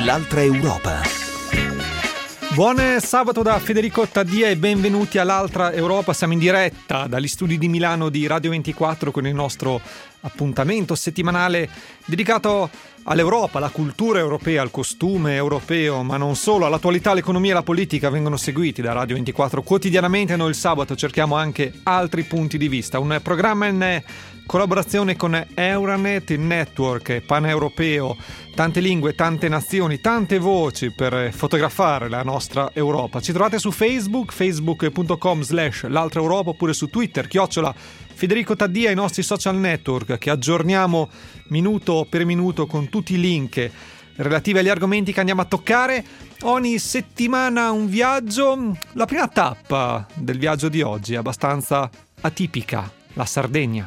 L'altra Europa. Buon sabato da Federico Taddia e benvenuti all'Altra Europa. Siamo in diretta dagli studi di Milano di Radio 24 con il nostro appuntamento settimanale dedicato all'Europa, alla cultura europea, al costume europeo, ma non solo. All'attualità, l'economia e la politica vengono seguiti da Radio 24 quotidianamente. Noi il sabato cerchiamo anche altri punti di vista. Un programma in collaborazione con Euranet, il network paneuropeo, tante lingue, tante nazioni, tante voci per fotografare la nostra Europa. Ci trovate su facebook.com/l'altra Europa, oppure su Twitter, @Federico Taddia, i nostri social network che aggiorniamo minuto per minuto con tutti i link relativi agli argomenti che andiamo a toccare. Ogni settimana un viaggio. La prima tappa del viaggio di oggi è abbastanza atipica, la Sardegna.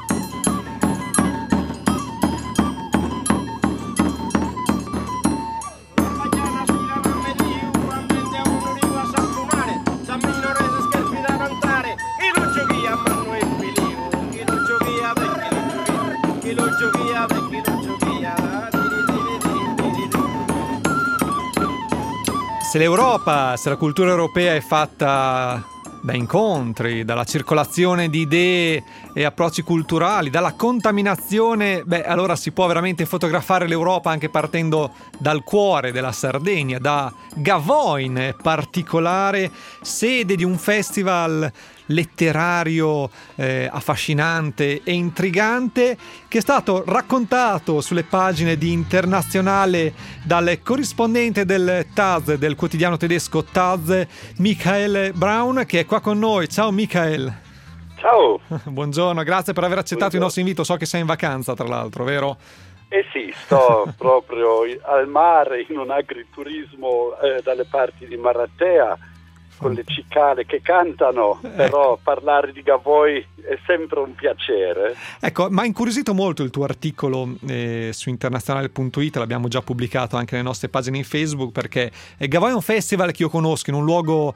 Se l'Europa, se la cultura europea è fatta da incontri, dalla circolazione di idee e approcci culturali, dalla contaminazione, allora si può veramente fotografare l'Europa anche partendo dal cuore della Sardegna, da Gavoi in particolare, sede di un festival letterario affascinante e intrigante che è stato raccontato sulle pagine di Internazionale dal corrispondente del Taz, del quotidiano tedesco Taz, Michael Braun, che è qua con noi. Ciao Michael. Ciao. Buongiorno, grazie per aver accettato il nostro invito. So che sei in vacanza, tra l'altro, vero? Eh sì, sto proprio al mare in un agriturismo dalle parti di Maratea, con le cicale che cantano, però parlare di Gavoi è sempre un piacere. Ecco, mi ha incuriosito molto il tuo articolo su internazionale.it, l'abbiamo già pubblicato anche nelle nostre pagine in Facebook, perché Gavoi è un festival che io conosco in un luogo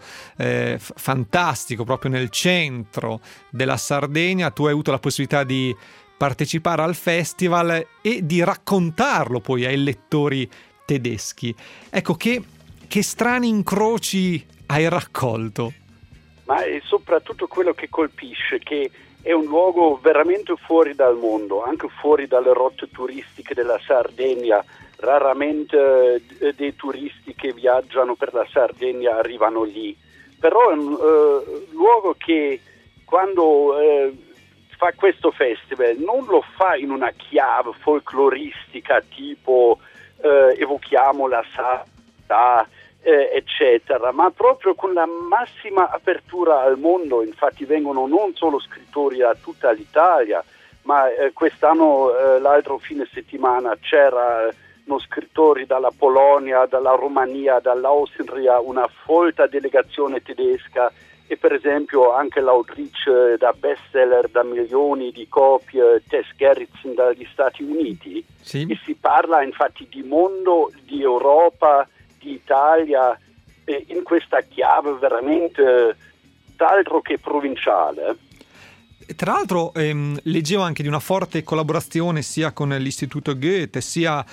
fantastico, proprio nel centro della Sardegna. Tu hai avuto la possibilità di partecipare al festival e di raccontarlo poi ai lettori tedeschi. Ecco, che strani incroci hai raccolto? Ma è soprattutto quello che colpisce, che è un luogo veramente fuori dal mondo, anche fuori dalle rotte turistiche della Sardegna. Raramente dei turisti che viaggiano per la Sardegna arrivano lì, però è un luogo che quando fa questo festival non lo fa in una chiave folcloristica tipo evochiamo la Sarda, eccetera, ma proprio con la massima apertura al mondo. Infatti vengono non solo scrittori da tutta l'Italia, ma quest'anno, l'altro fine settimana, c'erano scrittori dalla Polonia, dalla Romania, dall'Austria, una folta delegazione tedesca, e per esempio anche l'autrice da bestseller da milioni di copie, Tess Gerritsen, dagli Stati Uniti. Sì. E si parla infatti di mondo, di Europa, di Italia, in questa chiave veramente d'altro che provinciale. Tra l'altro leggevo anche di una forte collaborazione sia con l'Istituto Goethe, sia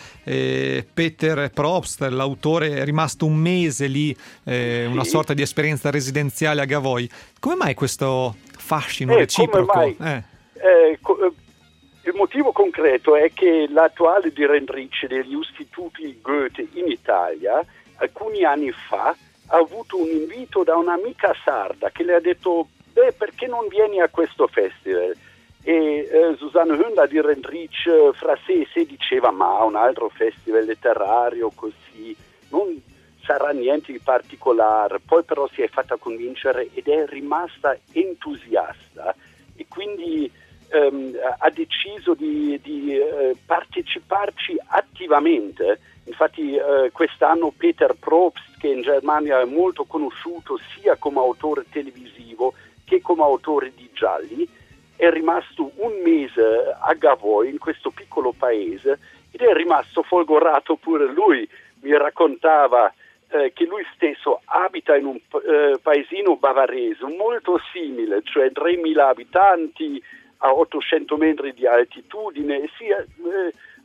Peter Probst, l'autore, è rimasto un mese lì, una sorta di esperienza residenziale a Gavoi. Come mai questo fascino reciproco? Come mai? Il motivo concreto è che l'attuale direttrice degli istituti Goethe in Italia alcuni anni fa ha avuto un invito da un'amica sarda che le ha detto perché non vieni a questo festival? E Susanne Höhn, la direttrice, fra sé e sé diceva ma un altro festival letterario così non sarà niente di particolare. Poi però si è fatta convincere ed è rimasta entusiasta e quindi ha deciso di parteciparci attivamente. Infatti quest'anno Peter Probst, che in Germania è molto conosciuto sia come autore televisivo che come autore di gialli, è rimasto un mese a Gavoi, in questo piccolo paese, ed è rimasto folgorato pure lui. Mi raccontava che lui stesso abita in un paesino bavarese molto simile, cioè 3.000 abitanti a 800 metri di altitudine, e si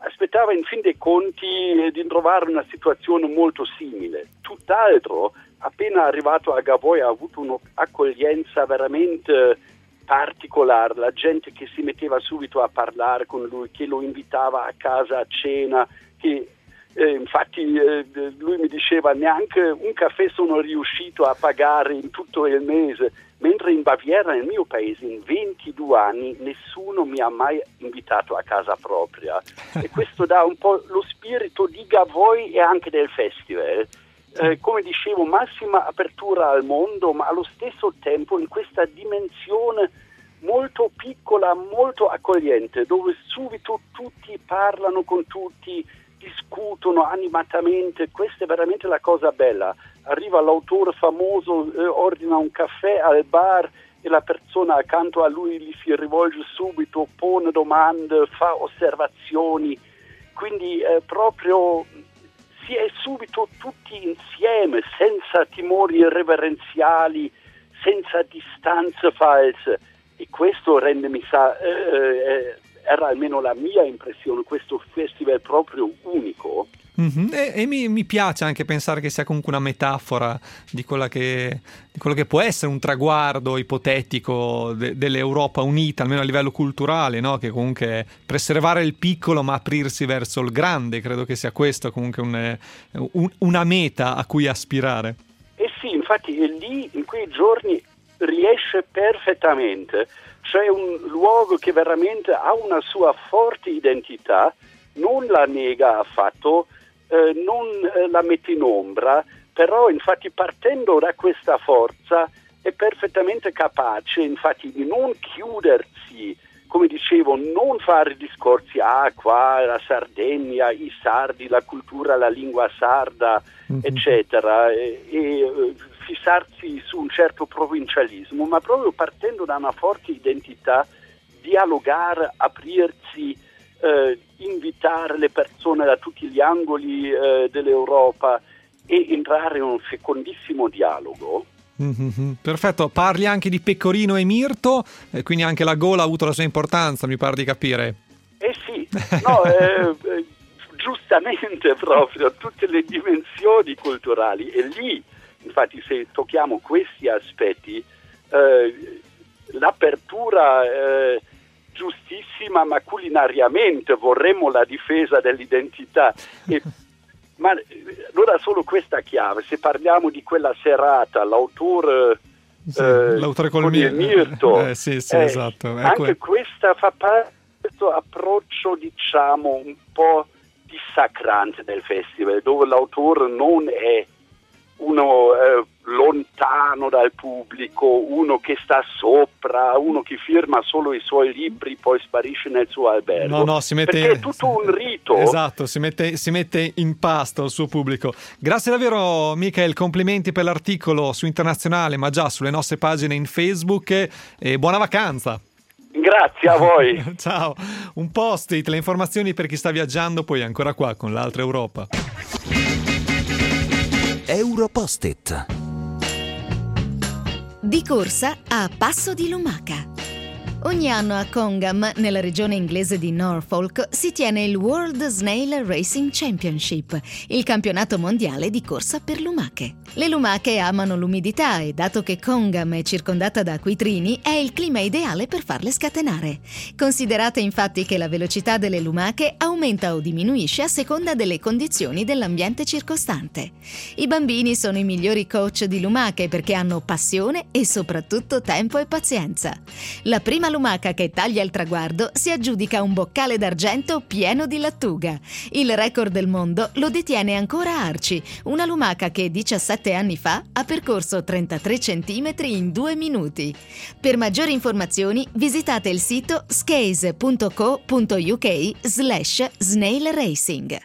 aspettava in fin dei conti di trovare una situazione molto simile. Tutt'altro, appena arrivato a Gavoi ha avuto un'accoglienza veramente particolare, la gente che si metteva subito a parlare con lui, che lo invitava a casa a cena, che infatti lui mi diceva neanche un caffè sono riuscito a pagare in tutto il mese, mentre in Baviera, nel mio paese, in 22 anni nessuno mi ha mai invitato a casa propria e questo dà un po' lo spirito di Gavoi e anche del festival. Come dicevo, massima apertura al mondo, ma allo stesso tempo in questa dimensione molto piccola, molto accogliente, dove subito tutti parlano con tutti, discutono animatamente. Questa è veramente la cosa bella. Arriva l'autore famoso, ordina un caffè al bar e la persona accanto a lui gli si rivolge subito, pone domande, fa osservazioni, quindi proprio si è subito tutti insieme, senza timori irreverenziali, senza distanze false, e questo rende, era almeno la mia impressione, questo festival proprio unico. Mm-hmm. E mi piace anche pensare che sia comunque una metafora di quello che può essere un traguardo ipotetico dell'Europa unita, almeno a livello culturale, no? Che comunque preservare il piccolo ma aprirsi verso il grande, credo che sia questo comunque una meta a cui aspirare. Sì, infatti è lì, in quei giorni riesce perfettamente. C'è un luogo che veramente ha una sua forte identità, non la nega affatto, non la mette in ombra, però infatti partendo da questa forza è perfettamente capace infatti di non chiudersi, come dicevo, non fare discorsi, qua la Sardegna, i sardi, la cultura, la lingua sarda, eccetera, e fissarsi su un certo provincialismo, ma proprio partendo da una forte identità, dialogare, aprirsi, invitare le persone da tutti gli angoli dell'Europa e entrare in un fecondissimo dialogo. Mm-hmm. Perfetto, parli anche di Pecorino e Mirto, quindi anche la gola ha avuto la sua importanza, mi pare di capire. Sì, no, giustamente proprio, tutte le dimensioni culturali, e lì, infatti, se tocchiamo questi aspetti, l'apertura giustissima, ma culinariamente vorremmo la difesa dell'identità. Ma allora solo questa chiave, se parliamo di quella serata, l'autore con il Mirto, sì, esatto. Anche questa fa parte di questo approccio, diciamo, un po' dissacrante del festival, dove l'autore non è uno lontano dal pubblico, uno che sta sopra, uno che firma solo i suoi libri poi sparisce nel suo albergo. No, si mette, perché è tutto un rito. Esatto, si mette in pasto al suo pubblico. Grazie davvero, Michael, complimenti per l'articolo su Internazionale, ma già sulle nostre pagine in Facebook, e buona vacanza. Grazie a voi. Ciao. Un post-it, le informazioni per chi sta viaggiando, poi ancora qua con l'altra Europa. Europost-it. Di corsa a Passo di Lumaca. Ogni anno a Congham, nella regione inglese di Norfolk, si tiene il World Snail Racing Championship, il campionato mondiale di corsa per lumache. Le lumache amano l'umidità e, dato che Congham è circondata da acquitrini, è il clima ideale per farle scatenare. Considerate infatti che la velocità delle lumache aumenta o diminuisce a seconda delle condizioni dell'ambiente circostante. I bambini sono i migliori coach di lumache perché hanno passione e soprattutto tempo e pazienza. La prima lumaca che taglia il traguardo si aggiudica un boccale d'argento pieno di lattuga. Il record del mondo lo detiene ancora Archie, una lumaca che 17 anni fa ha percorso 33 centimetri in 2 minuti. Per maggiori informazioni visitate il sito skaze.co.uk/snail racing.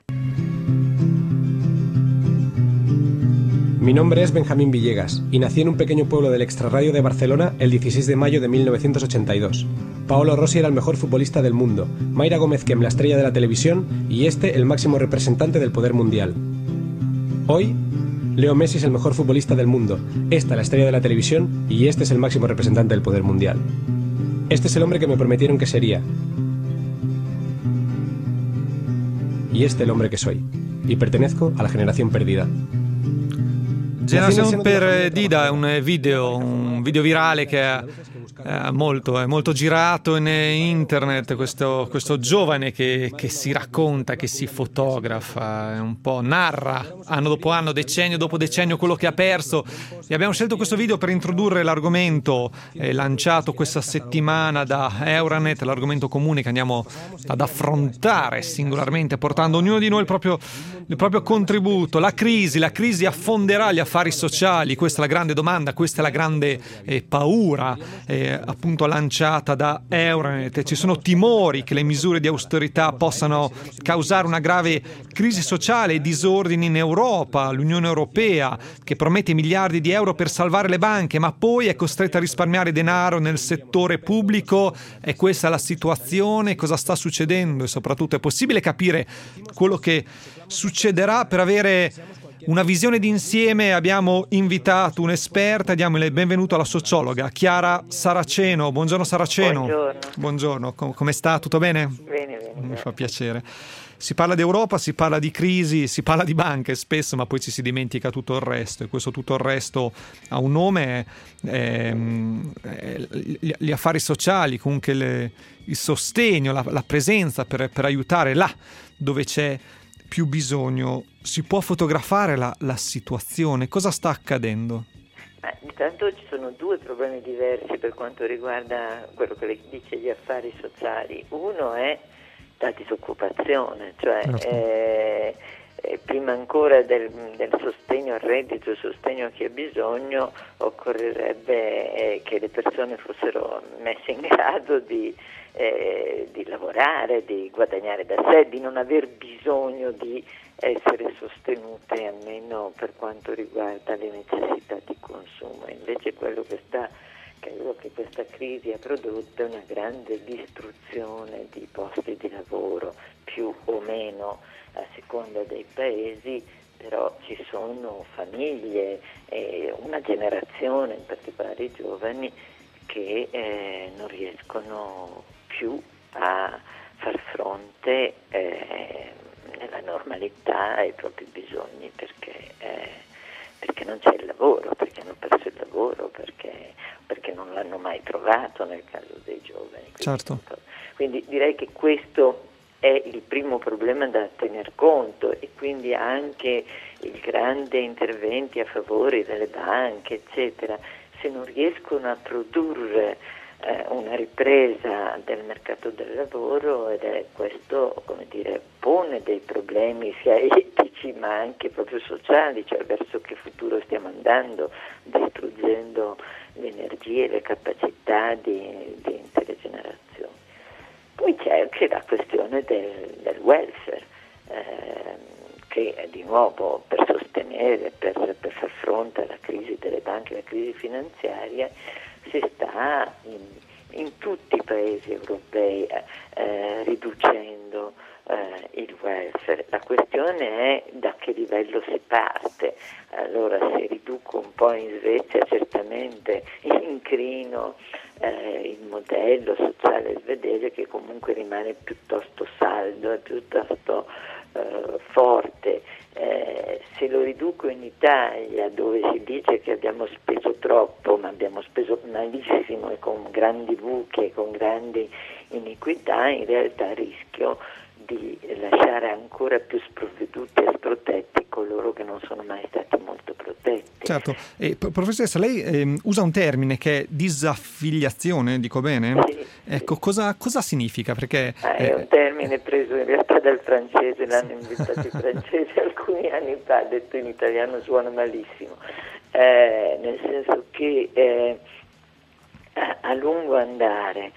Mi nombre es Benjamín Villegas y nací en un pequeño pueblo del extrarradio de Barcelona el 16 de mayo de 1982. Paolo Rossi era el mejor futbolista del mundo, Mayra Gómez Kem la estrella de la televisión y el máximo representante del poder mundial. Hoy, Leo Messi es el mejor futbolista del mundo, esta la estrella de la televisión y es el máximo representante del poder mundial. Este es el hombre que me prometieron que sería. y este el hombre que soy. Y pertenezco a la generación perdida. Generazione Perdida è un video virale che è molto girato in internet, questo giovane che si racconta, che si fotografa, un po' narra anno dopo anno, decennio dopo decennio quello che ha perso, e abbiamo scelto questo video per introdurre l'argomento lanciato questa settimana da Euranet, l'argomento comune che andiamo ad affrontare singolarmente, portando ognuno di noi il proprio contributo. La crisi affonderà gli affari sociali, questa è la grande domanda, questa è la grande paura appunto lanciata da Euranet. Ci sono timori che le misure di austerità possano causare una grave crisi sociale e disordini in Europa. L'Unione Europea, che promette miliardi di euro per salvare le banche, ma poi è costretta a risparmiare denaro nel settore pubblico. È questa la situazione? Cosa sta succedendo? E soprattutto, è possibile capire quello che succederà? Per avere una visione d'insieme abbiamo invitato un'esperta, diamo il benvenuto alla sociologa Chiara Saraceno. Buongiorno Saraceno. Buongiorno, come sta? Tutto bene? Bene. Mi fa piacere. Si parla di Europa, si parla di crisi, si parla di banche spesso, ma poi ci si dimentica tutto il resto, e questo tutto il resto ha un nome, gli affari sociali, comunque il sostegno, la presenza per aiutare là dove c'è più bisogno. Si può fotografare la situazione? Cosa sta accadendo? Intanto ci sono due problemi diversi per quanto riguarda quello che lei dice, gli affari sociali. Uno è la disoccupazione, cioè prima ancora del sostegno al reddito, il sostegno a chi ha bisogno, occorrerebbe che le persone fossero messe in grado di lavorare, di guadagnare da sé, di non aver bisogno di essere sostenute, almeno per quanto riguarda le necessità di consumo. Invece quello che questa crisi ha prodotto è una grande distruzione di posti di lavoro, più o meno a seconda dei paesi, però ci sono famiglie e una generazione, in particolare i giovani, che non riescono più a far fronte nella normalità ai propri bisogni, perché non c'è il lavoro, perché hanno perso il lavoro, perché non l'hanno mai trovato nel caso dei giovani. Certo. Quindi direi che questo è il primo problema da tener conto, e quindi anche il grande interventi a favore delle banche, eccetera, se non riescono a produrre una ripresa del mercato del lavoro, ed questo, pone dei problemi sia etici ma anche proprio sociali, cioè verso che futuro stiamo andando, distruggendo le energie e le capacità di intere generazioni. Poi c'è anche la questione del welfare, che di nuovo per sostenere, per far fronte alla crisi delle banche, alla crisi finanziaria, si sta in tutti i paesi europei riducendo il welfare. La questione è da che livello si parte. Allora, se riduco un po' in Svezia, certamente incrino il modello sociale svedese, che comunque rimane piuttosto saldo e piuttosto forte. Se lo riduco in Italia, dove si dice che abbiamo speso troppo, ma abbiamo speso malissimo e con grandi buchi e con grandi iniquità, in realtà rischio di lasciare ancora più sprovveduti e sprotetti coloro che non sono mai stati molto protetti. Certo. Professoressa, lei usa un termine che è disaffiliazione, dico bene? Sì. Ecco, cosa significa? Perché è un termine preso in realtà dal francese, l'hanno inventato i francesi alcuni anni fa, detto in italiano suona malissimo, nel senso che a lungo andare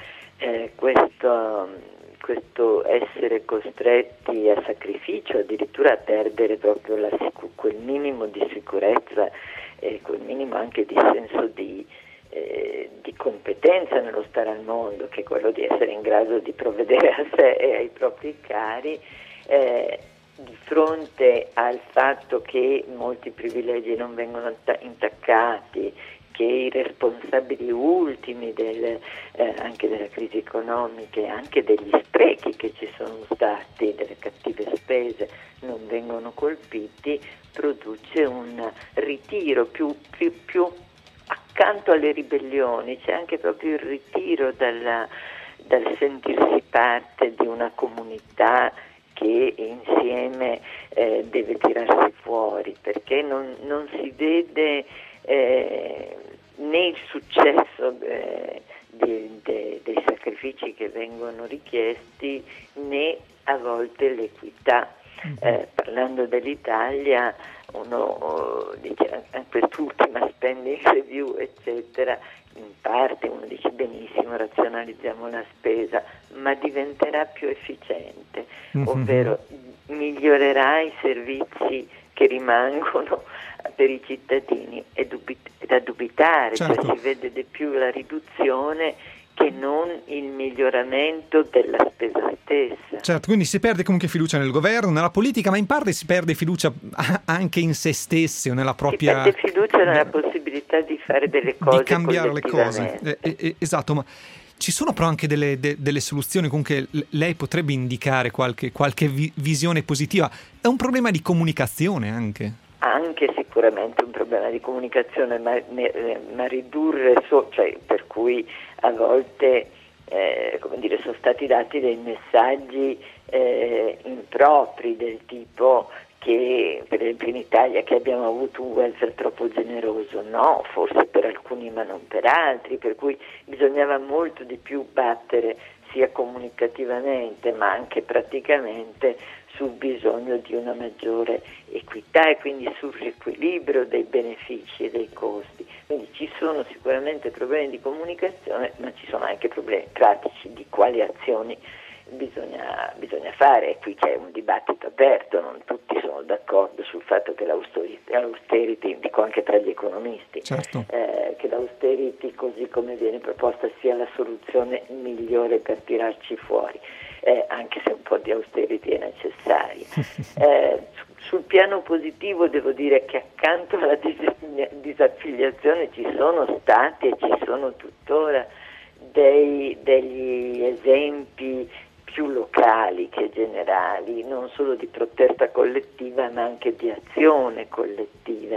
questo essere costretti a sacrificio, addirittura a perdere proprio quel minimo di sicurezza e quel minimo anche di senso di competenza nello stare al mondo, che è quello di essere in grado di provvedere a sé e ai propri cari, di fronte al fatto che molti privilegi non vengono intaccati, che i responsabili ultimi anche della crisi economica e anche degli sprechi che ci sono stati, delle cattive spese, non vengono colpiti, produce un ritiro più accanto alle ribellioni. C'è anche proprio il ritiro dal sentirsi parte di una comunità che insieme deve tirarsi fuori, perché non si vede né il successo dei sacrifici che vengono richiesti, né a volte l'equità. Parlando dell'Italia, uno dice quest'ultima spending review eccetera, in parte uno dice benissimo, razionalizziamo la spesa, ma diventerà più efficiente, ovvero migliorerà i servizi che rimangono per i cittadini. È da dubitare, certo. Cioè si vede di più la riduzione che non il miglioramento della spesa stessa. Certo, quindi si perde comunque fiducia nel governo, nella politica, ma in parte si perde fiducia anche in se stessi o nella propria... Si perde fiducia nella possibilità di fare delle cose, di cambiare le cose. Esatto, ma ci sono però anche delle soluzioni, comunque lei potrebbe indicare qualche visione positiva. È un problema di comunicazione anche. Anche sicuramente un problema di comunicazione, ma ridurre, cioè per cui a volte sono stati dati dei messaggi impropri, del tipo che per esempio in Italia che abbiamo avuto un welfare troppo generoso. No, forse per alcuni ma non per altri, per cui bisognava molto di più battere sia comunicativamente ma anche praticamente sul bisogno di una maggiore equità e quindi sul riequilibrio dei benefici e dei costi. Quindi ci sono sicuramente problemi di comunicazione, ma ci sono anche problemi pratici di quali azioni bisogna fare, e qui c'è un dibattito aperto, non tutti sono d'accordo sul fatto che l'austerity, dico anche tra gli economisti, certo. Che l'austerity così come viene proposta sia la soluzione migliore per tirarci fuori, anche se un po' di austerity è necessaria. Sul piano positivo devo dire che accanto alla disaffiliazione ci sono stati e ci sono tuttora degli esempi più locali che generali, non solo di protesta collettiva ma anche di azione collettiva,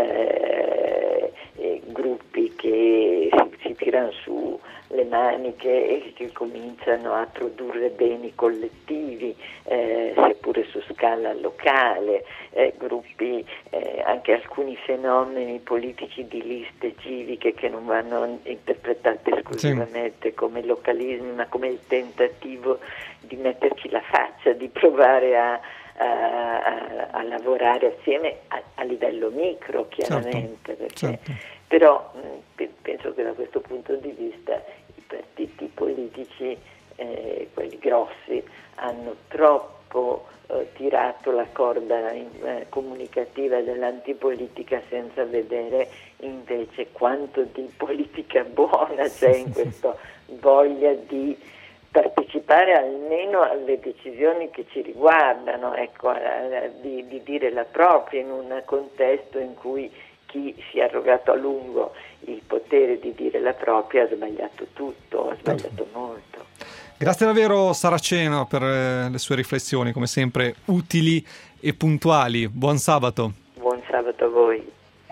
gruppi che si tirano su le maniche e che cominciano a produrre beni collettivi, seppure su scala locale, gruppi, anche alcuni fenomeni politici di liste civiche che non vanno interpretati esclusivamente come localismi, ma come il tentativo di metterci la faccia, di provare a lavorare assieme a livello micro, chiaramente, certo, perché, certo. Però penso che da questo punto di vista i partiti politici, quelli grossi, hanno troppo tirato la corda comunicativa dell'antipolitica senza vedere invece quanto di politica buona c'è in questa voglia di partecipare almeno alle decisioni che ci riguardano, ecco, di dire la propria in un contesto in cui chi si è arrogato a lungo il potere di dire la propria ha sbagliato tutto, ha sbagliato molto. Grazie davvero Saraceno per le sue riflessioni, come sempre utili e puntuali. Buon sabato. Buon sabato a voi.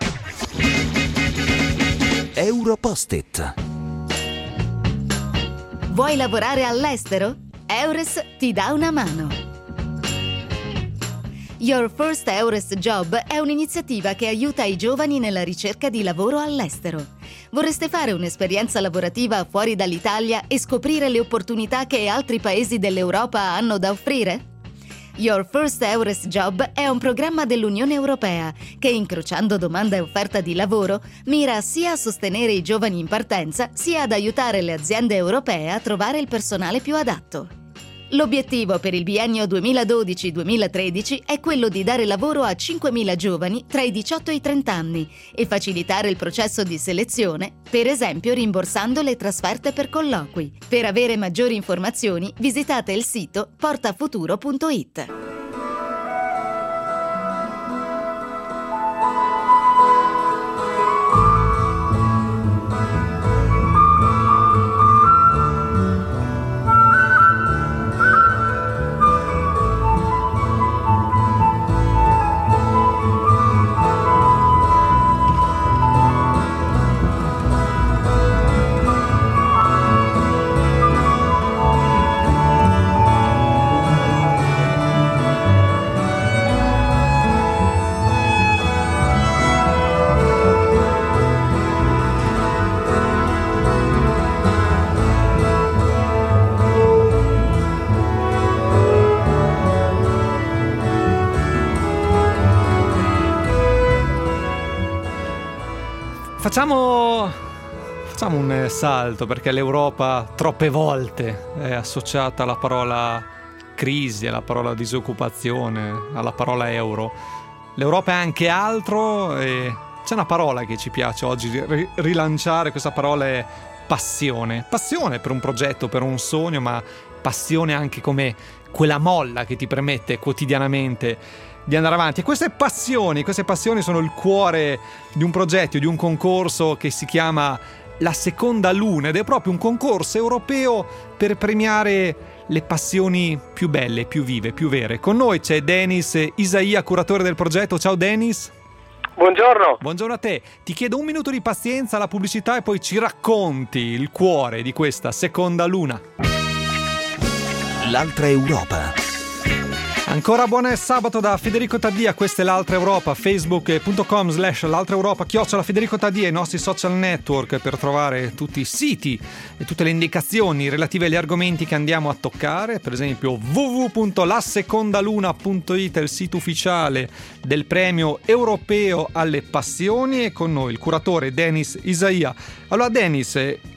Europost-it. Vuoi lavorare all'estero? Eures ti dà una mano. Your First Eures Job è un'iniziativa che aiuta i giovani nella ricerca di lavoro all'estero. Vorreste fare un'esperienza lavorativa fuori dall'Italia e scoprire le opportunità che altri paesi dell'Europa hanno da offrire? Your First Eures Job è un programma dell'Unione Europea che, incrociando domanda e offerta di lavoro, mira sia a sostenere i giovani in partenza, sia ad aiutare le aziende europee a trovare il personale più adatto. L'obiettivo per il biennio 2012-2013 è quello di dare lavoro a 5.000 giovani tra i 18 e i 30 anni e facilitare il processo di selezione, per esempio rimborsando le trasferte per colloqui. Per avere maggiori informazioni visitate il sito portafuturo.it. Facciamo un salto, perché l'Europa troppe volte è associata alla parola crisi, alla parola disoccupazione, alla parola euro. L'Europa è anche altro, e c'è una parola che ci piace oggi rilanciare. Questa parola è passione. Passione per un progetto, per un sogno, ma passione anche come quella molla che ti permette quotidianamente di andare avanti. E queste passioni sono il cuore di un progetto, di un concorso che si chiama La Seconda Luna, ed è proprio un concorso europeo per premiare le passioni più belle, più vive, più vere. Con noi c'è Denis Isaia, curatore del progetto. Ciao Denis. Buongiorno. Buongiorno a te. Ti chiedo un minuto di pazienza alla pubblicità e poi ci racconti il cuore di questa Seconda Luna. L'altra Europa. Ancora buon sabato da Federico Taddia, questa è l'Altra Europa, facebook.com/l'Altra Europa, @Federico Taddia, i nostri social network per trovare tutti i siti e tutte le indicazioni relative agli argomenti che andiamo a toccare, per esempio www.lasecondaluna.it è il sito ufficiale del premio europeo alle passioni, e con noi il curatore Denis Isaia. Allora Denis,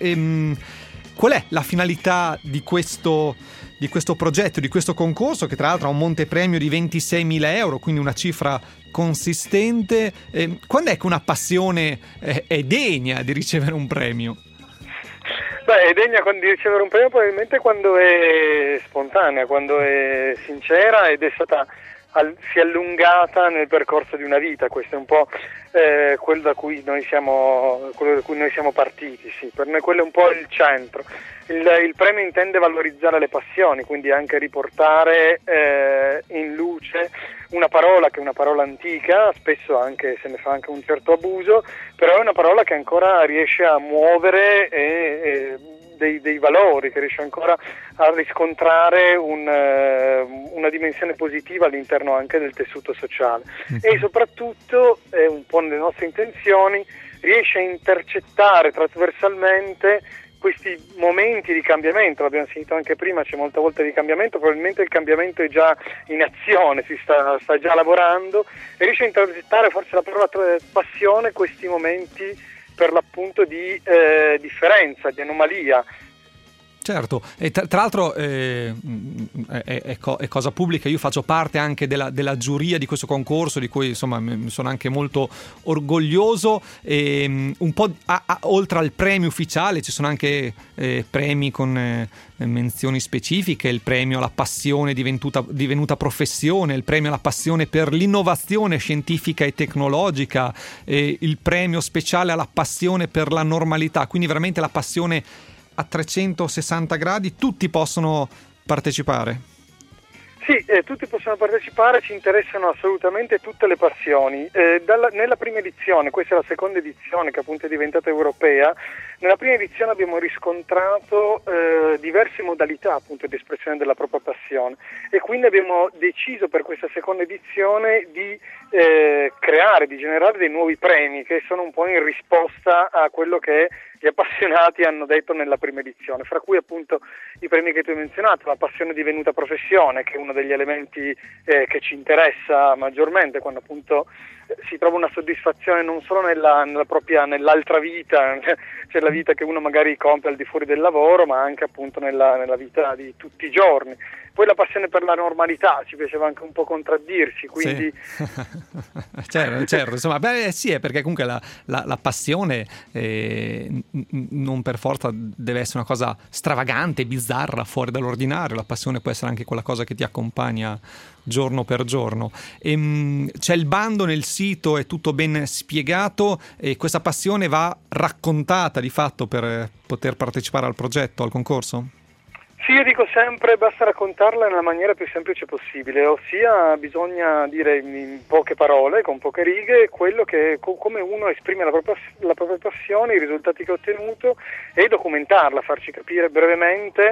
qual è la finalità di questo progetto, di questo concorso, che tra l'altro ha un montepremio di 26.000 euro, quindi una cifra consistente? Quando è che una passione è degna di ricevere un premio? Beh, è degna di ricevere un premio probabilmente quando è spontanea, quando è sincera ed è stata si è allungata nel percorso di una vita. Questo è un po' quello da cui noi siamo partiti, sì. Per noi quello è un po' il centro. Il premio intende valorizzare le passioni, quindi anche riportare in luce una parola che è una parola antica, spesso anche se ne fa anche un certo abuso, però è una parola che ancora riesce a muovere dei valori, che riesce ancora a riscontrare una dimensione positiva all'interno anche del tessuto sociale. E soprattutto, un po' nelle nostre intenzioni, riesce a intercettare trasversalmente questi momenti di cambiamento. L'abbiamo sentito anche prima, c'è molta volta di cambiamento, probabilmente il cambiamento è già in azione, si sta già lavorando, e riesce a intercettare, forse la parola passione, questi momenti per l'appunto di differenza, di anomalia. Certo, e tra l'altro è cosa pubblica, io faccio parte anche della giuria di questo concorso, di cui insomma sono anche molto orgoglioso, e un po' oltre al premio ufficiale ci sono anche premi con menzioni specifiche, il premio alla passione divenuta professione, il premio alla passione per l'innovazione scientifica e tecnologica, il premio speciale alla passione per la normalità, quindi veramente la passione a 360 gradi. Tutti possono partecipare? Sì, tutti possono partecipare, ci interessano assolutamente tutte le passioni. Nella prima edizione, questa è la seconda edizione che appunto è diventata europea, nella prima edizione abbiamo riscontrato diverse modalità appunto di espressione della propria passione, e quindi abbiamo deciso per questa seconda edizione di generare dei nuovi premi che sono un po' in risposta a quello che gli appassionati hanno detto nella prima edizione, fra cui appunto i premi che tu hai menzionato, la passione divenuta professione, che è uno degli elementi che ci interessa maggiormente, quando appunto si trova una soddisfazione non solo nell'altra vita, cioè la vita che uno magari compie al di fuori del lavoro, ma anche appunto nella vita di tutti i giorni. Poi la passione per la normalità, ci piaceva anche un po' contraddirci, quindi sì. certo, insomma, sì, è perché comunque la passione non per forza deve essere una cosa stravagante, bizzarra, fuori dall'ordinario. La passione può essere anche quella cosa che ti accompagna giorno per giorno. C'è il bando nel sito, è tutto ben spiegato, e questa passione va raccontata di fatto per poter partecipare al progetto, al concorso? Sì, io dico sempre basta raccontarla nella maniera più semplice possibile, ossia bisogna dire in poche parole, con poche righe, quello che come uno esprime la propria passione, i risultati che ha ottenuto, e documentarla, farci capire brevemente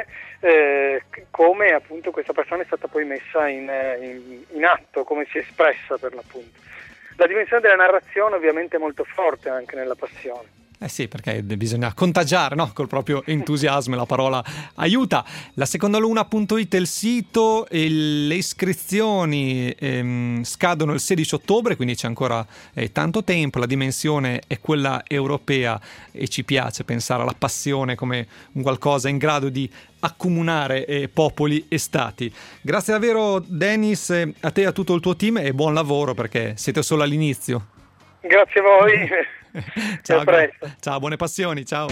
come appunto questa passione è stata poi messa in atto, come si è espressa per l'appunto. La dimensione della narrazione ovviamente è molto forte anche nella passione. Sì, perché bisogna contagiare, no? Col proprio entusiasmo, la parola aiuta. La secondaluna.it è il sito e le iscrizioni scadono il 16 ottobre, quindi c'è ancora tanto tempo. La dimensione è quella europea e ci piace pensare alla passione come un qualcosa in grado di accomunare popoli e stati. Grazie davvero Denis, a te e a tutto il tuo team, e buon lavoro perché siete solo all'inizio. Grazie a voi. Ciao, ciao, buone passioni, ciao.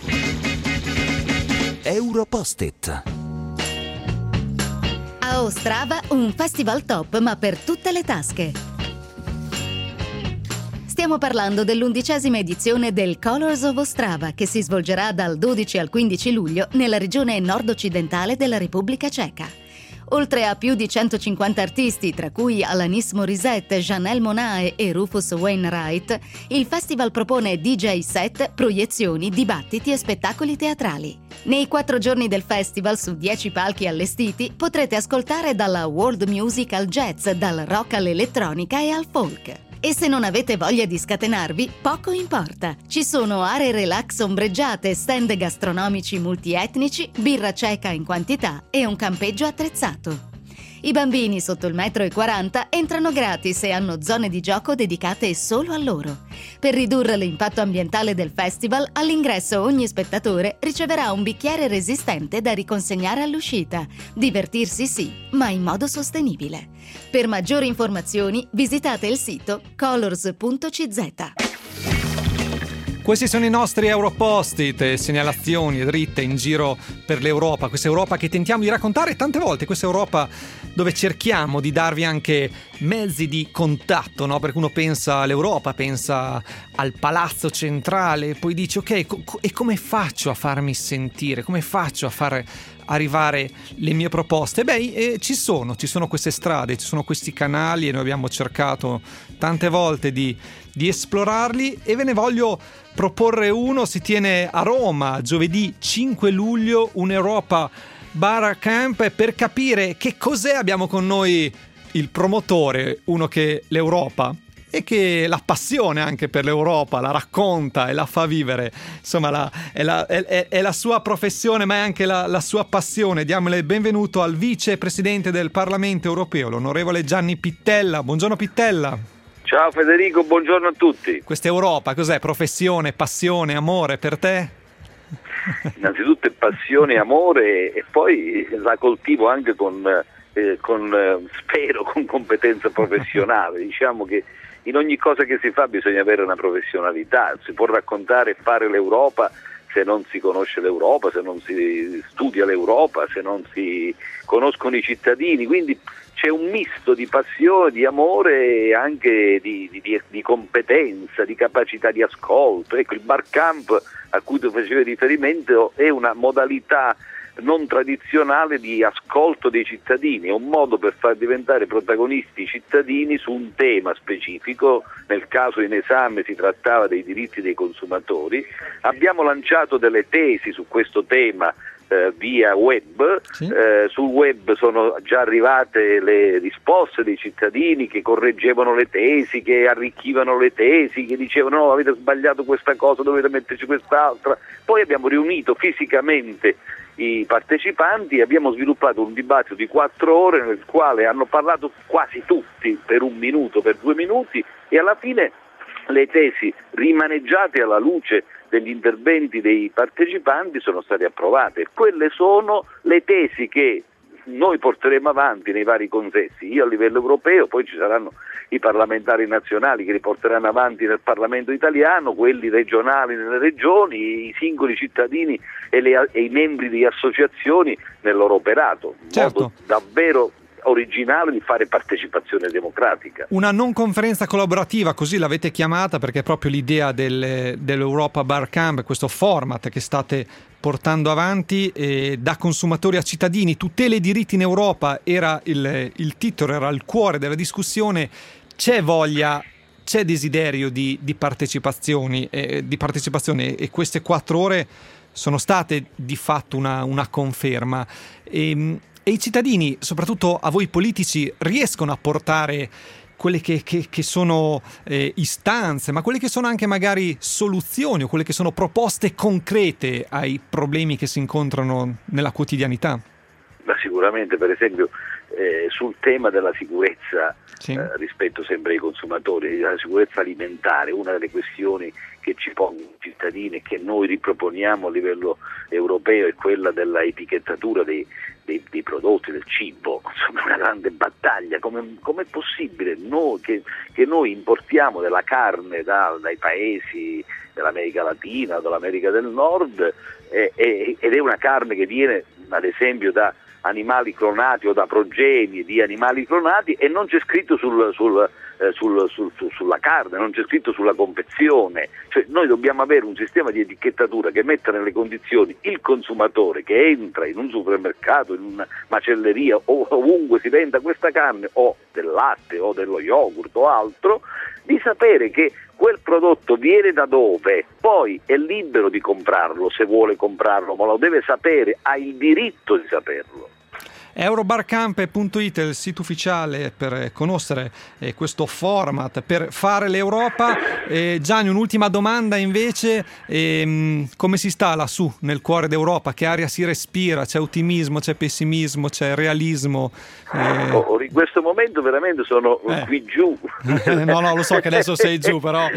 Europost-it. A Ostrava un festival top, ma per tutte le tasche. Stiamo parlando dell'11ª edizione del Colors of Ostrava, che si svolgerà dal 12 al 15 luglio nella regione nord-occidentale della Repubblica Ceca. Oltre a più di 150 artisti, tra cui Alanis Morissette, Janelle Monáe e Rufus Wainwright, il festival propone DJ set, proiezioni, dibattiti e spettacoli teatrali. Nei 4 giorni del festival, su 10 palchi allestiti, potrete ascoltare dalla world music al jazz, dal rock all'elettronica e al folk. E se non avete voglia di scatenarvi, poco importa. Ci sono aree relax ombreggiate, stand gastronomici multietnici, birra ceca in quantità e un campeggio attrezzato. I bambini sotto il 1,40 m entrano gratis e hanno zone di gioco dedicate solo a loro. Per ridurre l'impatto ambientale del festival, all'ingresso ogni spettatore riceverà un bicchiere resistente da riconsegnare all'uscita. Divertirsi sì, ma in modo sostenibile. Per maggiori informazioni visitate il sito colors.cz. Questi sono i nostri Europost-it, segnalazioni dritte in giro per l'Europa, questa Europa che tentiamo di raccontare tante volte, questa Europa dove cerchiamo di darvi anche mezzi di contatto, no? Perché uno pensa all'Europa, pensa al palazzo centrale, poi dice ok, e come faccio a farmi sentire, come faccio a far arrivare le mie proposte? Ci sono queste strade, ci sono questi canali e noi abbiamo cercato tante volte di esplorarli e ve ne voglio proporre uno. Si tiene a Roma giovedì 5 luglio un Europa Bar Camp. Per capire che cos'è abbiamo con noi il promotore, uno che l'Europa e che la passione anche per l'Europa la racconta e la fa vivere, insomma è la sua professione ma è anche la sua passione. Diamole il benvenuto al vicepresidente del Parlamento europeo, l'onorevole Gianni Pittella. Buongiorno Pittella. Ciao Federico, buongiorno a tutti. Questa Europa cos'è? Professione, passione, amore per te? Innanzitutto è passione e amore e poi la coltivo anche spero con competenza professionale. Diciamo che in ogni cosa che si fa bisogna avere una professionalità, si può raccontare e fare l'Europa se non si conosce l'Europa, se non si studia l'Europa, se non si conoscono i cittadini, quindi c'è un misto di passione, di amore e anche di competenza, di capacità di ascolto. Ecco, il Bar Camp a cui tu facevi riferimento è una modalità non tradizionale di ascolto dei cittadini, è un modo per far diventare protagonisti i cittadini su un tema specifico. Nel caso in esame si trattava dei diritti dei consumatori. Abbiamo lanciato delle tesi su questo tema via web, sì. Sul web sono già arrivate le risposte dei cittadini che correggevano le tesi, che arricchivano le tesi, che dicevano no, avete sbagliato questa cosa, dovete metterci quest'altra. Poi abbiamo riunito fisicamente i partecipanti e abbiamo sviluppato un dibattito di 4 ore nel quale hanno parlato quasi tutti per 1 minuto, per 2 minuti e alla fine le tesi rimaneggiate alla luce degli interventi dei partecipanti sono state approvate. Quelle sono le tesi che noi porteremo avanti nei vari consessi, io a livello europeo, poi ci saranno i parlamentari nazionali che li porteranno avanti nel Parlamento italiano, quelli regionali nelle regioni, i singoli cittadini e i membri di associazioni nel loro operato. Certo. Modo davvero originale di fare partecipazione democratica. Una non conferenza collaborativa, così l'avete chiamata, perché è proprio l'idea dell'Europa Bar Camp, questo format che state portando avanti da consumatori a cittadini. Tutele e diritti in Europa era il titolo, era il cuore della discussione. C'è voglia, c'è desiderio di partecipazione e queste 4 ore sono state di fatto una conferma. E i cittadini, soprattutto a voi politici, riescono a portare quelle che sono istanze, ma quelle che sono anche magari soluzioni o quelle che sono proposte concrete ai problemi che si incontrano nella quotidianità? Ma sicuramente, per esempio, sul tema della sicurezza, sì, rispetto sempre ai consumatori, la sicurezza alimentare, una delle questioni che ci pongono i cittadini e che noi riproponiamo a livello europeo è quella della etichettatura dei prodotti, del cibo. Insomma, una grande battaglia. Com'è possibile che noi importiamo della carne dai paesi dell'America Latina, dall'America del Nord, ed è una carne che viene ad esempio da animali clonati o da progenie di animali clonati, e non c'è scritto sulla carne, non c'è scritto sulla confezione. Cioè, noi dobbiamo avere un sistema di etichettatura che metta nelle condizioni il consumatore che entra in un supermercato, in una macelleria o ovunque si venda questa carne, o del latte o dello yogurt o altro, di sapere che quel prodotto viene da dove, poi è libero di comprarlo se vuole comprarlo, ma lo deve sapere, ha il diritto di saperlo. Eurobarcamp.it è il sito ufficiale per conoscere questo format, per fare l'Europa. Gianni, un'ultima domanda invece, come si sta lassù nel cuore d'Europa? Che aria si respira? C'è ottimismo, c'è pessimismo, c'è realismo? In questo momento veramente sono qui giù. No, lo so che adesso sei giù, però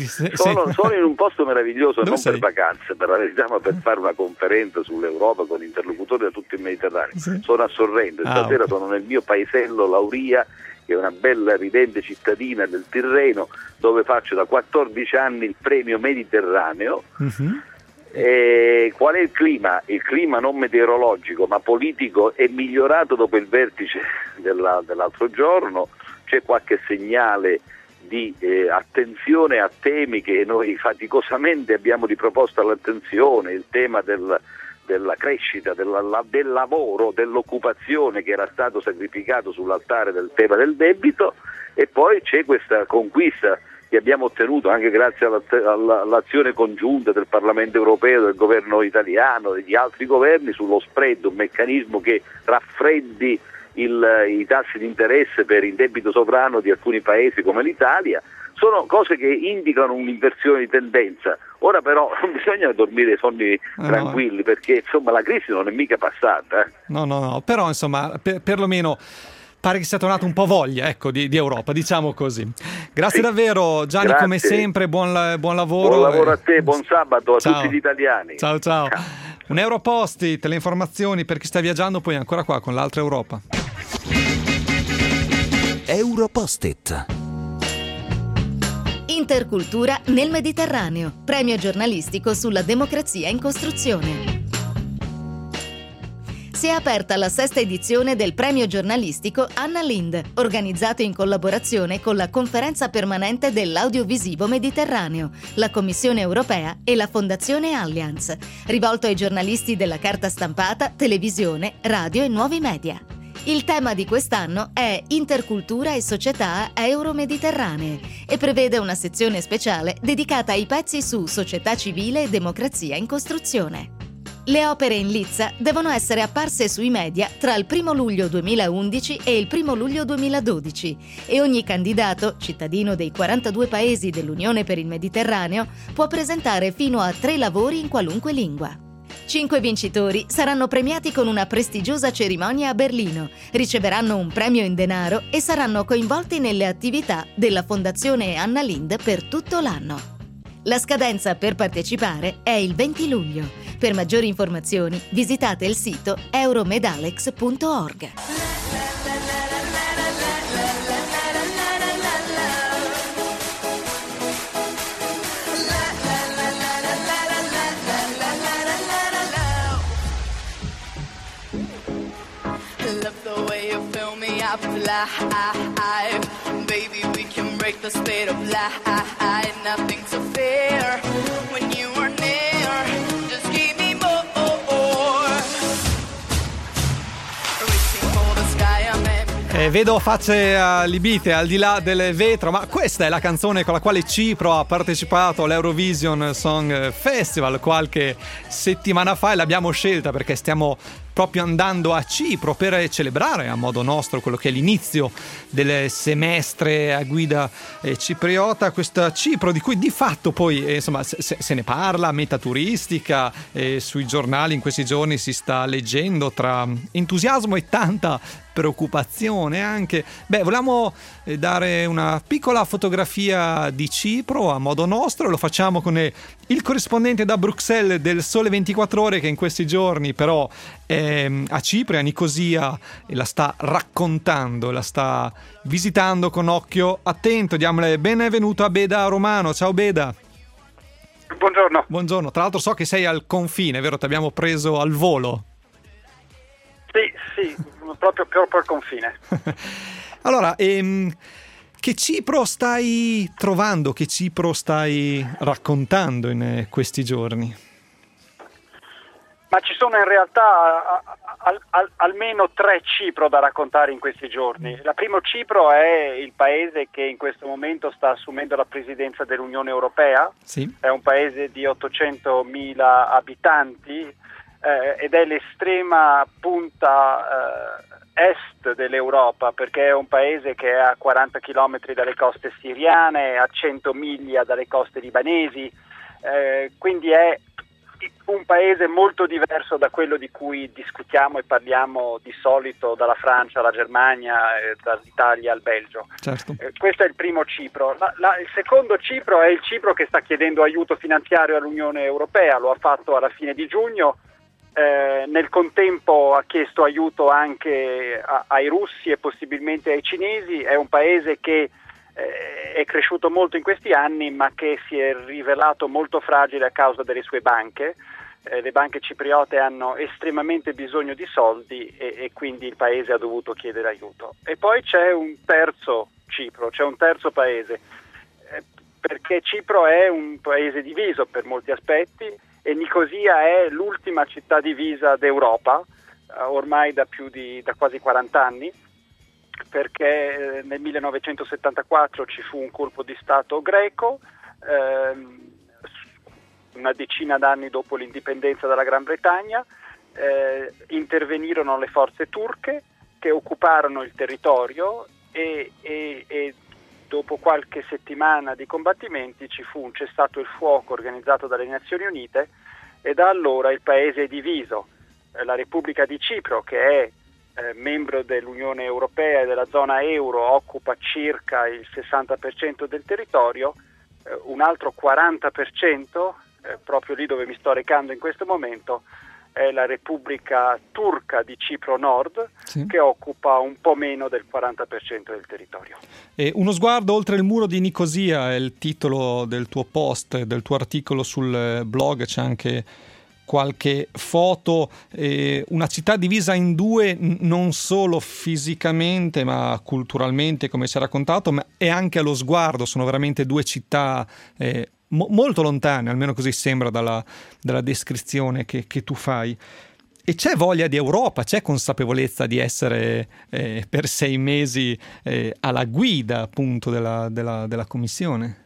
sono in un posto meraviglioso. Dove non sei? Per vacanze, per la verità, ma per fare una conferenza sull'Europa con interlocutori da tutto il Mediterraneo. Sì. Sono a Sorrento, stasera sono nel mio paesello Lauria, che è una bella ridente cittadina del Tirreno, dove faccio da 14 anni il premio Mediterraneo. Uh-huh. Qual è il clima? Il clima non meteorologico ma politico è migliorato dopo il vertice dell'altro giorno. C'è qualche segnale di attenzione a temi che noi faticosamente abbiamo riproposto all'attenzione, il tema della crescita, del lavoro, dell'occupazione, che era stato sacrificato sull'altare del tema del debito, e poi c'è questa conquista che abbiamo ottenuto anche grazie all'azione congiunta del Parlamento europeo, del governo italiano e di altri governi sullo spread, un meccanismo che raffreddi i tassi di interesse per il debito sovrano di alcuni paesi come l'Italia. Sono cose che indicano un'inversione di tendenza. Ora però non bisogna dormire sonni tranquilli, perché insomma la crisi non è mica passata. No, però insomma perlomeno pare che sia tornato un po' voglia, ecco, di Europa, diciamo così. Grazie davvero Gianni, grazie. Come sempre, buon lavoro. Buon lavoro a te, buon sabato a tutti gli italiani. Ciao. Un Europost-it, le informazioni per chi sta viaggiando, poi ancora qua con l'altra Europa. Europost-it. Intercultura nel Mediterraneo, premio giornalistico sulla democrazia in costruzione. Si è aperta la 6ª edizione del premio giornalistico Anna Lindh, organizzato in collaborazione con la Conferenza Permanente dell'Audiovisivo Mediterraneo, la Commissione Europea e la Fondazione Allianz, rivolto ai giornalisti della carta stampata, televisione, radio e nuovi media. Il tema di quest'anno è Intercultura e società euro-mediterranee e prevede una sezione speciale dedicata ai pezzi su società civile e democrazia in costruzione. Le opere in lizza devono essere apparse sui media tra il 1 luglio 2011 e il 1 luglio 2012 e ogni candidato, cittadino dei 42 paesi dell'Unione per il Mediterraneo, può presentare fino a 3 lavori in qualunque lingua. 5 vincitori saranno premiati con una prestigiosa cerimonia a Berlino, riceveranno un premio in denaro e saranno coinvolti nelle attività della Fondazione Anna Lindh per tutto l'anno. La scadenza per partecipare è il 20 luglio. Per maggiori informazioni visitate il sito euromedalex.org. Baby, we can break the state of light. Nothing to fear when you are near. Just give me more. Reaching for the sky, I'm Vedo facce allibite al di là del vetro, ma questa è la canzone con la quale Cipro ha partecipato all'Eurovision Song Festival qualche settimana fa e l'abbiamo scelta perché stiamo proprio andando a Cipro per celebrare a modo nostro quello che è l'inizio del semestre a guida cipriota, questa Cipro di cui di fatto poi insomma se ne parla, meta turistica, sui giornali in questi giorni si sta leggendo tra entusiasmo e tanta preoccupazione anche. Volevamo dare una piccola fotografia di Cipro a modo nostro, lo facciamo con il corrispondente da Bruxelles del Sole 24 Ore, che in questi giorni però è a Cipro, a Nicosia, e la sta raccontando, la sta visitando con occhio attento. Diamole benvenuto a Beda Romano. Ciao Beda. Buongiorno. Buongiorno, tra l'altro so che sei al confine, vero? Ti abbiamo preso al volo. Sì, proprio al confine. Allora, che Cipro stai trovando, che Cipro stai raccontando in questi giorni? Ma ci sono in realtà almeno 3 Cipro da raccontare in questi giorni. La prima Cipro è il paese che in questo momento sta assumendo la presidenza dell'Unione Europea. Sì. È un paese di 800.000 abitanti ed è l'estrema punta est dell'Europa, perché è un paese che è a 40 chilometri dalle coste siriane, a 100 miglia dalle coste libanesi, quindi è un paese molto diverso da quello di cui discutiamo e parliamo di solito dalla Francia alla Germania, dall'Italia al Belgio. Certo. Questo è il primo Cipro. Il secondo Cipro è il Cipro che sta chiedendo aiuto finanziario all'Unione Europea, lo ha fatto alla fine di giugno. Nel contempo ha chiesto aiuto anche ai russi e possibilmente ai cinesi. È un paese che è cresciuto molto in questi anni, ma che si è rivelato molto fragile a causa delle sue banche. Le banche cipriote hanno estremamente bisogno di soldi e quindi il paese ha dovuto chiedere aiuto. E poi c'è un terzo Cipro, c'è un terzo paese, perché Cipro è un paese diviso per molti aspetti e Nicosia è l'ultima città divisa d'Europa, ormai da quasi 40 anni, perché nel 1974 ci fu un colpo di Stato greco, una decina d'anni dopo l'indipendenza dalla Gran Bretagna, intervenirono le forze turche che occuparono il territorio e dopo qualche settimana di combattimenti ci fu un cessato il fuoco organizzato dalle Nazioni Unite e da allora il paese è diviso. La Repubblica di Cipro, che è membro dell'Unione Europea e della zona euro, occupa circa il 60% del territorio, un altro 40%, proprio lì dove mi sto recando in questo momento, è la Repubblica Turca di Cipro Nord, sì, che occupa un po' meno del 40% del territorio. E uno sguardo oltre il muro di Nicosia è il titolo del tuo post, del tuo articolo sul blog, c'è anche qualche foto, una città divisa in due non solo fisicamente ma culturalmente, come ci hai raccontato, ma e anche allo sguardo. Sono veramente due città molto lontane, almeno così sembra dalla descrizione che tu fai. E c'è voglia di Europa, c'è consapevolezza di essere per 6 mesi alla guida appunto della Commissione?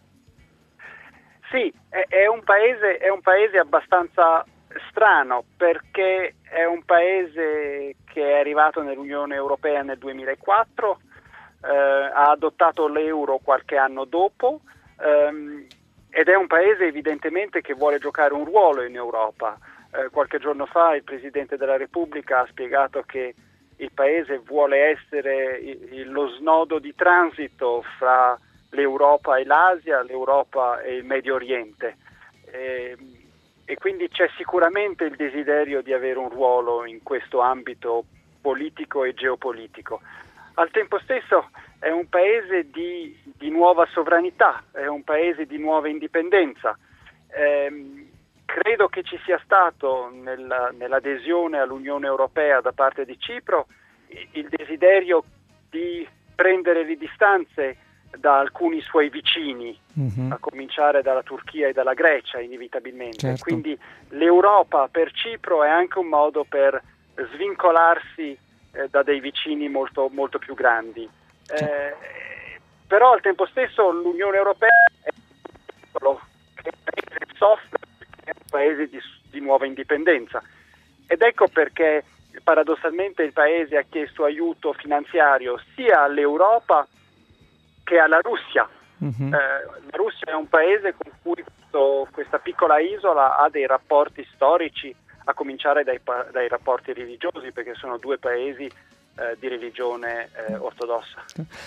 Sì, è un paese abbastanza strano, perché è un paese che è arrivato nell'Unione Europea nel 2004, ha adottato l'euro qualche anno dopo, ed è un paese evidentemente che vuole giocare un ruolo in Europa. Qualche giorno fa il Presidente della Repubblica ha spiegato che il paese vuole essere lo snodo di transito fra l'Europa e l'Asia, l'Europa e il Medio Oriente. E quindi c'è sicuramente il desiderio di avere un ruolo in questo ambito politico e geopolitico. Al tempo stesso è un paese di nuova sovranità, è un paese di nuova indipendenza. Credo che ci sia stato nell'adesione all'Unione Europea da parte di Cipro il desiderio di prendere le distanze da alcuni suoi vicini, a cominciare dalla Turchia e dalla Grecia inevitabilmente. Certo. Quindi l'Europa per Cipro è anche un modo per svincolarsi da dei vicini molto, molto più grandi. Però al tempo stesso l'Unione Europea è un paese soft, è un paese di nuova indipendenza ed ecco perché paradossalmente il paese ha chiesto aiuto finanziario sia all'Europa che alla Russia. La Russia è un paese con cui questa piccola isola ha dei rapporti storici, a cominciare dai rapporti religiosi, perché sono due paesi di religione ortodossa.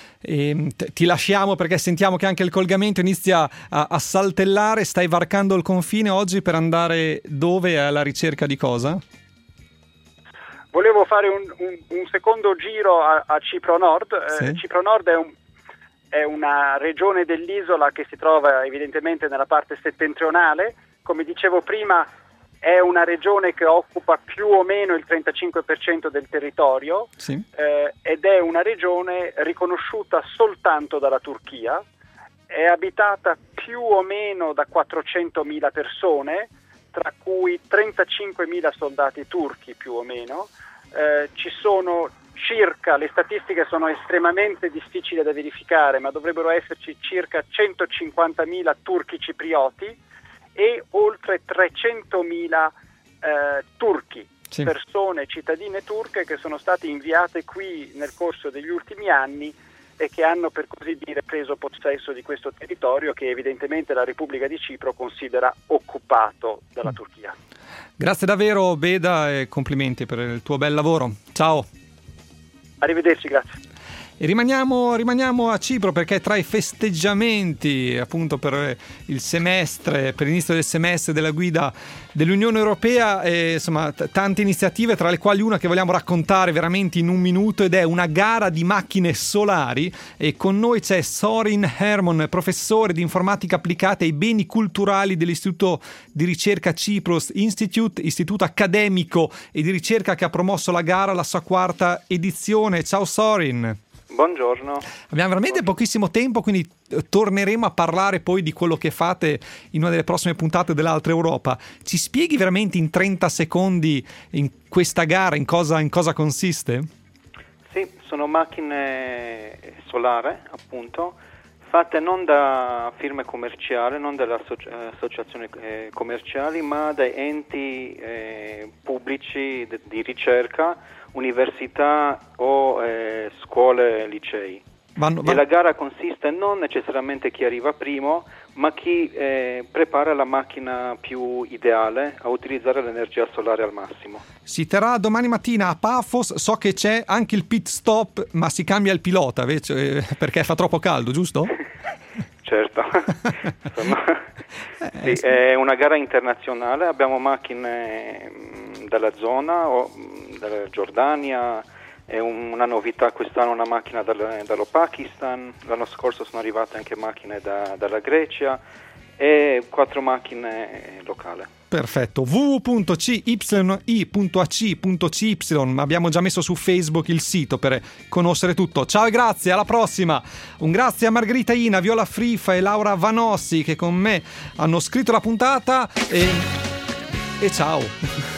Ti lasciamo perché sentiamo che anche il collegamento inizia a saltellare. Stai varcando il confine oggi per andare dove? Alla ricerca di cosa? Volevo fare un secondo giro a Cipro Nord. Sì. Cipro Nord è una regione dell'isola che si trova evidentemente nella parte settentrionale. Come dicevo prima, è una regione che occupa più o meno il 35% del territorio, sì. Ed è una regione riconosciuta soltanto dalla Turchia. È abitata più o meno da 400.000 persone, tra cui 35.000 soldati turchi più o meno. Ci sono le statistiche sono estremamente difficili da verificare, ma dovrebbero esserci circa 150.000 turchi ciprioti e oltre 300.000 turchi, sì. Persone cittadine turche che sono state inviate qui nel corso degli ultimi anni e che hanno, per così dire, preso possesso di questo territorio che evidentemente la Repubblica di Cipro considera occupato dalla Turchia. Grazie davvero Beda e complimenti per il tuo bel lavoro. Ciao. Arrivederci, grazie. E rimaniamo a Cipro perché tra i festeggiamenti appunto per il semestre, per l'inizio del semestre della guida dell'Unione Europea, insomma tante iniziative, tra le quali una che vogliamo raccontare veramente in un minuto, ed è una gara di macchine solari, e con noi c'è Sorin Hermon, professore di informatica applicata ai beni culturali dell'Istituto di Ricerca Cyprus Institute, istituto accademico e di ricerca che ha promosso la gara, la sua quarta edizione. Ciao Sorin. Buongiorno. Abbiamo veramente pochissimo tempo, quindi torneremo a parlare poi di quello che fate in una delle prossime puntate dell'Altra Europa. Ci spieghi veramente in 30 secondi in questa gara in cosa consiste? Sì, sono macchine solari, appunto, fatte non da firme commerciali, non dalle associazioni commerciali, ma da enti pubblici di ricerca, università o scuole, licei. E la gara consiste non necessariamente chi arriva primo, ma chi prepara la macchina più ideale a utilizzare l'energia solare al massimo. Si terrà domani mattina a Paphos. So che c'è anche il pit stop, ma si cambia il pilota perché fa troppo caldo, giusto? Certo. Sì, è una gara internazionale, abbiamo macchine dalla zona, dalla Giordania, è una novità quest'anno una macchina dallo Pakistan, l'anno scorso sono arrivate anche macchine dalla Grecia e 4 macchine locali. Perfetto, www.cyi.ac.cy, ma abbiamo già messo su Facebook il sito per conoscere tutto. Ciao e grazie, alla prossima. Un grazie a Margherita Ina, Viola Frifa e Laura Vanossi che con me hanno scritto la puntata e ciao.